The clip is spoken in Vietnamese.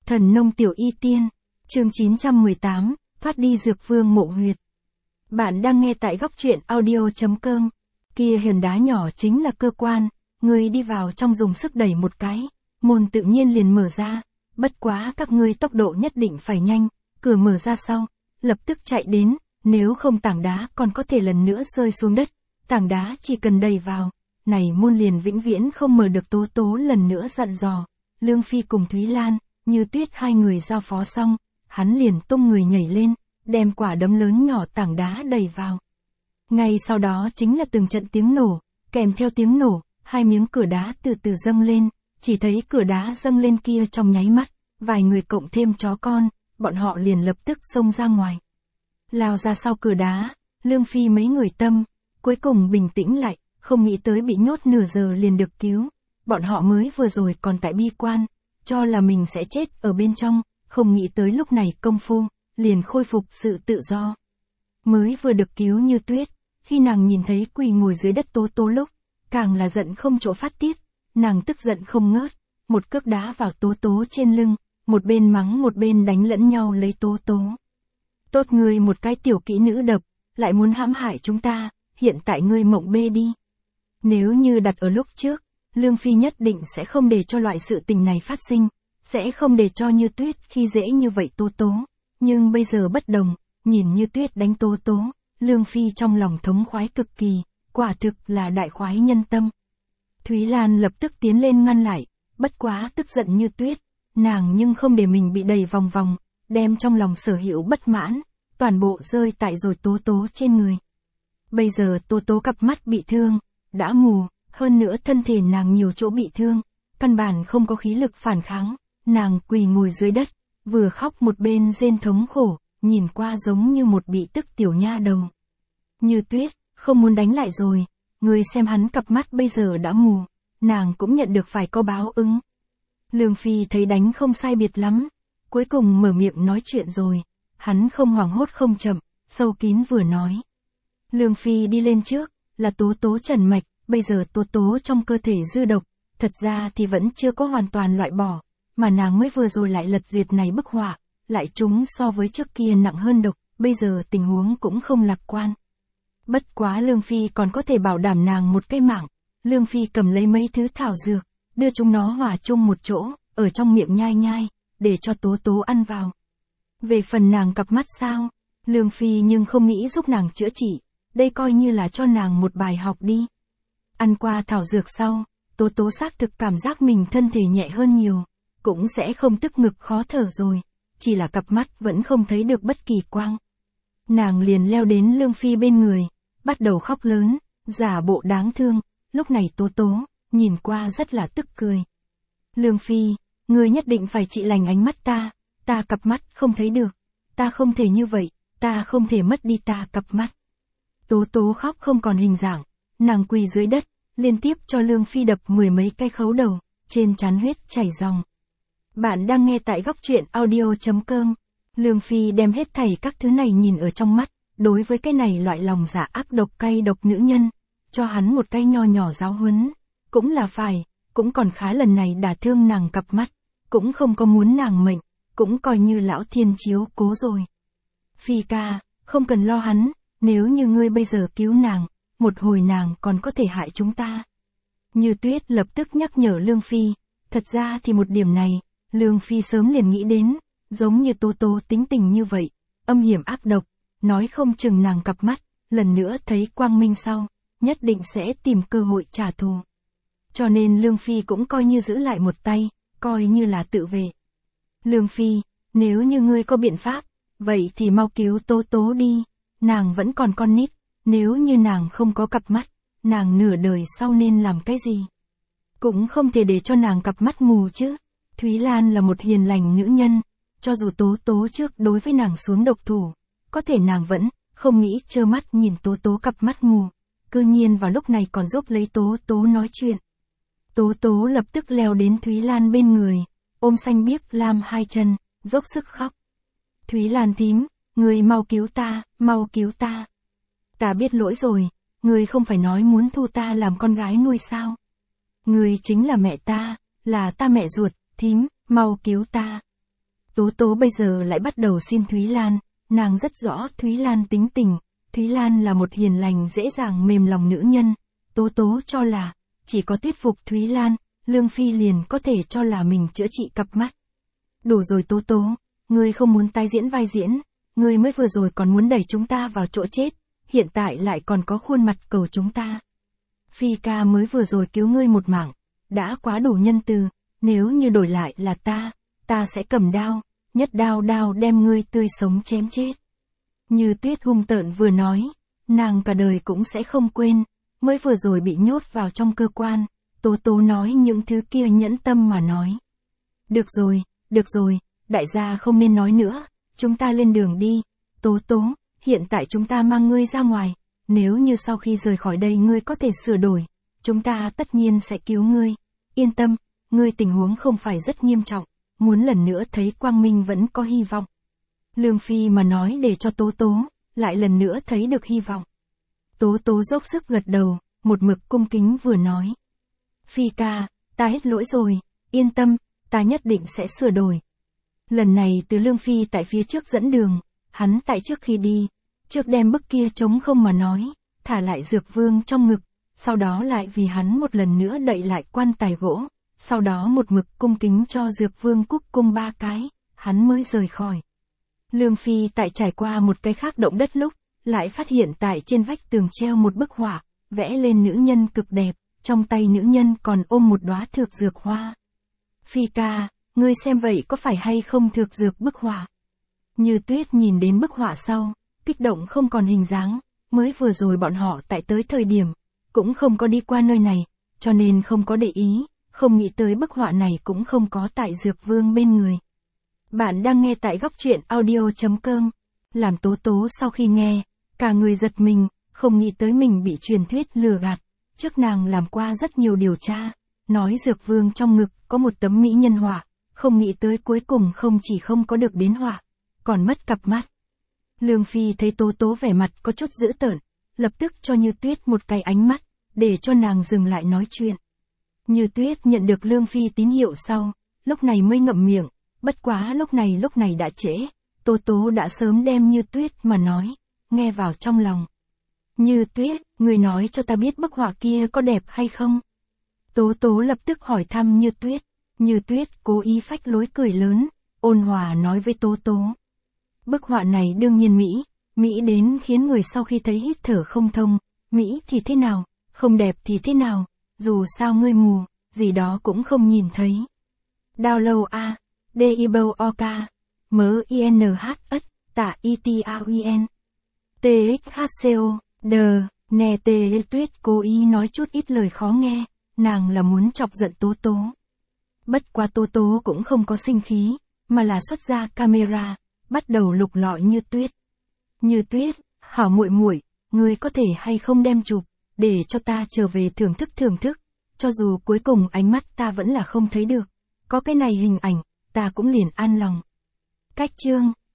Thần nông tiểu y tiên, chương 918, thoát đi dược vương mộ huyệt. Bạn đang nghe tại góc truyện audio.com. Kia hòn đá nhỏ chính là cơ quan, ngươi đi vào trong dùng sức đẩy một cái, môn tự nhiên liền mở ra, bất quá các ngươi tốc độ nhất định phải nhanh, cửa mở ra sau, lập tức chạy đến, nếu không tảng đá còn có thể lần nữa rơi xuống đất, tảng đá chỉ cần đẩy vào, này môn liền vĩnh viễn không mở được. Tố Tố lần nữa dặn dò, Lương Phi cùng Thúy Lan, Như Tuyết hai người giao phó xong, hắn liền tung người nhảy lên, đem quả đấm lớn nhỏ tảng đá đẩy vào. Ngay sau đó chính là từng trận tiếng nổ, kèm theo tiếng nổ, hai miếng cửa đá từ từ dâng lên, chỉ thấy cửa đá dâng lên kia trong nháy mắt, vài người cộng thêm chó con, bọn họ liền lập tức xông ra ngoài. Lao ra sau cửa đá, Lương Phi mấy người tâm, cuối cùng bình tĩnh lại, không nghĩ tới bị nhốt nửa giờ liền được cứu, bọn họ mới vừa rồi còn tại bi quan, cho là mình sẽ chết ở bên trong, không nghĩ tới lúc này công phu, liền khôi phục sự tự do. Mới vừa được cứu Như Tuyết, khi nàng nhìn thấy quỳ ngồi dưới đất Tố Tố lúc, càng là giận không chỗ phát tiết, nàng tức giận không ngớt, một cước đá vào Tố Tố trên lưng, một bên mắng một bên đánh lẫn nhau lấy Tố Tố. Tốt ngươi một cái tiểu kỹ nữ đập, lại muốn hãm hại chúng ta, hiện tại ngươi mộng bê đi. Nếu như đặt ở lúc trước, Lương Phi nhất định sẽ không để cho loại sự tình này phát sinh, sẽ không để cho Như Tuyết khi dễ như vậy Tố Tố, nhưng bây giờ bất đồng, nhìn Như Tuyết đánh Tố Tố, Lương Phi trong lòng thống khoái cực kỳ, quả thực là đại khoái nhân tâm. Thúy Lan lập tức tiến lên ngăn lại, bất quá tức giận Như Tuyết, nàng nhưng không để mình bị đẩy vòng vòng, đem trong lòng sở hữu bất mãn, toàn bộ rơi tại rồi Tố Tố trên người. Bây giờ Tố Tố cặp mắt bị thương, đã mù, hơn nữa thân thể nàng nhiều chỗ bị thương, căn bản không có khí lực phản kháng, nàng quỳ ngồi dưới đất, vừa khóc một bên rên thống khổ, nhìn qua giống như một bị tức tiểu nha đầu. Như Tuyết, không muốn đánh lại rồi, người xem hắn cặp mắt bây giờ đã mù, nàng cũng nhận được phải có báo ứng. Lương Phi thấy đánh không sai biệt lắm, cuối cùng mở miệng nói chuyện rồi, hắn không hoảng hốt không chậm, sâu kín vừa nói. Lương Phi đi lên trước, là Tố Tố trần mạch, bây giờ Tố Tố trong cơ thể dư độc, thật ra thì vẫn chưa có hoàn toàn loại bỏ, mà nàng mới vừa rồi lại lật duyệt này bức họa, lại chúng so với trước kia nặng hơn độc, bây giờ tình huống cũng không lạc quan. Bất quá Lương Phi còn có thể bảo đảm nàng một cái mạng, Lương Phi cầm lấy mấy thứ thảo dược, đưa chúng nó hòa chung một chỗ, ở trong miệng nhai nhai, để cho Tố Tố ăn vào. Về phần nàng cặp mắt sao, Lương Phi nhưng không nghĩ giúp nàng chữa trị, đây coi như là cho nàng một bài học đi. Ăn qua thảo dược sau, Tố Tố xác thực cảm giác mình thân thể nhẹ hơn nhiều, cũng sẽ không tức ngực khó thở rồi, chỉ là cặp mắt vẫn không thấy được bất kỳ quang. Nàng liền leo đến Lương Phi bên người, bắt đầu khóc lớn, giả bộ đáng thương, lúc này Tố Tố, nhìn qua rất là tức cười. Lương Phi, ngươi nhất định phải trị lành ánh mắt ta cặp mắt không thấy được, ta không thể như vậy, ta không thể mất đi ta cặp mắt. Tố Tố khóc không còn hình dạng, nàng quỳ dưới đất, liên tiếp cho Lương Phi đập mười mấy cái khấu đầu, trên trán huyết chảy ròng. Bạn đang nghe tại góc truyện audio.com. Lương Phi đem hết thảy các thứ này nhìn ở trong mắt, đối với cái này loại lòng dạ ác độc cay độc nữ nhân, cho hắn một cái nho nhỏ giáo huấn, cũng là phải, cũng còn khá lần này đả thương nàng cặp mắt, cũng không có muốn nàng mệnh, cũng coi như lão thiên chiếu cố rồi. Phi ca, không cần lo hắn, nếu như ngươi bây giờ cứu nàng, một hồi nàng còn có thể hại chúng ta. Như Tuyết lập tức nhắc nhở Lương Phi, thật ra thì một điểm này, Lương Phi sớm liền nghĩ đến, giống như Tố Tố tính tình như vậy, âm hiểm ác độc, nói không chừng nàng cặp mắt, lần nữa thấy quang minh sau, nhất định sẽ tìm cơ hội trả thù. Cho nên Lương Phi cũng coi như giữ lại một tay, coi như là tự vệ. Lương Phi, nếu như ngươi có biện pháp, vậy thì mau cứu Tố Tố đi, nàng vẫn còn con nít, nếu như nàng không có cặp mắt, nàng nửa đời sau nên làm cái gì? Cũng không thể để cho nàng cặp mắt mù chứ. Thúy Lan là một hiền lành nữ nhân, cho dù Tố Tố trước đối với nàng xuống độc thủ, có thể nàng vẫn không nghĩ trơ mắt nhìn Tố Tố cặp mắt mù, cư nhiên vào lúc này còn giúp lấy Tố Tố nói chuyện. Tố Tố lập tức leo đến Thúy Lan bên người, ôm xanh biếc lam hai chân, dốc sức khóc. Thúy Lan thím, người mau cứu ta, mau cứu ta. Ta biết lỗi rồi, người không phải nói muốn thu ta làm con gái nuôi sao? Người chính là mẹ ta, là ta mẹ ruột, thím, mau cứu ta. Tố Tố bây giờ lại bắt đầu xin Thúy Lan, nàng rất rõ Thúy Lan tính tình, Thúy Lan là một hiền lành dễ dàng mềm lòng nữ nhân, Tố Tố cho là, chỉ có thuyết phục Thúy Lan, Lương Phi liền có thể cho là mình chữa trị cặp mắt. Đủ rồi Tố Tố, ngươi không muốn tái diễn vai diễn, ngươi mới vừa rồi còn muốn đẩy chúng ta vào chỗ chết, hiện tại lại còn có khuôn mặt cầu chúng ta. Phi ca mới vừa rồi cứu ngươi một mạng, đã quá đủ nhân từ, nếu như đổi lại là ta sẽ cầm đao, nhất đao đem ngươi tươi sống chém chết. Như Tuyết hung tợn vừa nói, nàng cả đời cũng sẽ không quên, mới vừa rồi bị nhốt vào trong cơ quan, Tố Tố nói những thứ kia nhẫn tâm mà nói. Được rồi, đại gia không nên nói nữa, chúng ta lên đường đi, Tố Tố, hiện tại chúng ta mang ngươi ra ngoài, nếu như sau khi rời khỏi đây ngươi có thể sửa đổi, chúng ta tất nhiên sẽ cứu ngươi, yên tâm, ngươi tình huống không phải rất nghiêm trọng, muốn lần nữa thấy quang minh vẫn có hy vọng. Lương Phi mà nói để cho Tố Tố, lại lần nữa thấy được hy vọng. Tố Tố dốc sức gật đầu, một mực cung kính vừa nói. Phi ca, ta hết lỗi rồi, yên tâm, ta nhất định sẽ sửa đổi. Lần này từ Lương Phi tại phía trước dẫn đường, hắn tại trước khi đi, trước đem bức kia trống không mà nói, thả lại Dược Vương trong ngực, sau đó lại vì hắn một lần nữa đậy lại quan tài gỗ, sau đó một mực cung kính cho Dược Vương cúc cung 3 cái, hắn mới rời khỏi. Lương Phi tại trải qua một cái khác động đất lúc, lại phát hiện tại trên vách tường treo một bức họa, vẽ lên nữ nhân cực đẹp, trong tay nữ nhân còn ôm một đóa thược dược hoa. Phi ca, ngươi xem vậy có phải hay không thược dược bức họa? Như Tuyết nhìn đến bức họa sau, kích động không còn hình dáng, mới vừa rồi bọn họ tại tới thời điểm, cũng không có đi qua nơi này, cho nên không có để ý, không nghĩ tới bức họa này cũng không có tại Dược Vương bên người. Bạn đang nghe tại góc truyện audio.com, làm Tố Tố sau khi nghe, cả người giật mình, không nghĩ tới mình bị truyền thuyết lừa gạt, trước nàng làm qua rất nhiều điều tra, nói Dược Vương trong ngực có một tấm mỹ nhân họa, không nghĩ tới cuối cùng không chỉ không có được đến họa, còn mất cặp mắt. Lương Phi thấy Tố Tố vẻ mặt có chút dữ tợn, lập tức cho Như Tuyết một cái ánh mắt, để cho nàng dừng lại nói chuyện. Như Tuyết nhận được Lương Phi tín hiệu sau, lúc này mới ngậm miệng, bất quá lúc này đã trễ, Tố Tố đã sớm đem Như Tuyết mà nói, nghe vào trong lòng. Như Tuyết, người nói cho ta biết bức họa kia có đẹp hay không? Tố Tố lập tức hỏi thăm Như Tuyết. Như Tuyết cố ý phách lối cười lớn, ôn hòa nói với Tố Tố. Bức họa này đương nhiên Mỹ đến khiến người sau khi thấy hít thở không thông, Mỹ thì thế nào, không đẹp thì thế nào, dù sao ngươi mù, gì đó cũng không nhìn thấy. Download A, D-I-B-O-K, M-I-N-H-S, tạ I-T-A-U-N, T-X-H-C-O, D, nè Tê Tuyết cố ý nói chút ít lời khó nghe, nàng là muốn chọc giận Tố Tố. Bất quá Tố Tố cũng không có sinh khí, mà là xuất ra camera, bắt đầu lục lọi Như Tuyết. Như Tuyết, hảo muội muội, ngươi có thể hay không đem chụp, để cho ta trở về thưởng thức, cho dù cuối cùng ánh mắt ta vẫn là không thấy được, có cái này hình ảnh, ta cũng liền an lòng. Cách chương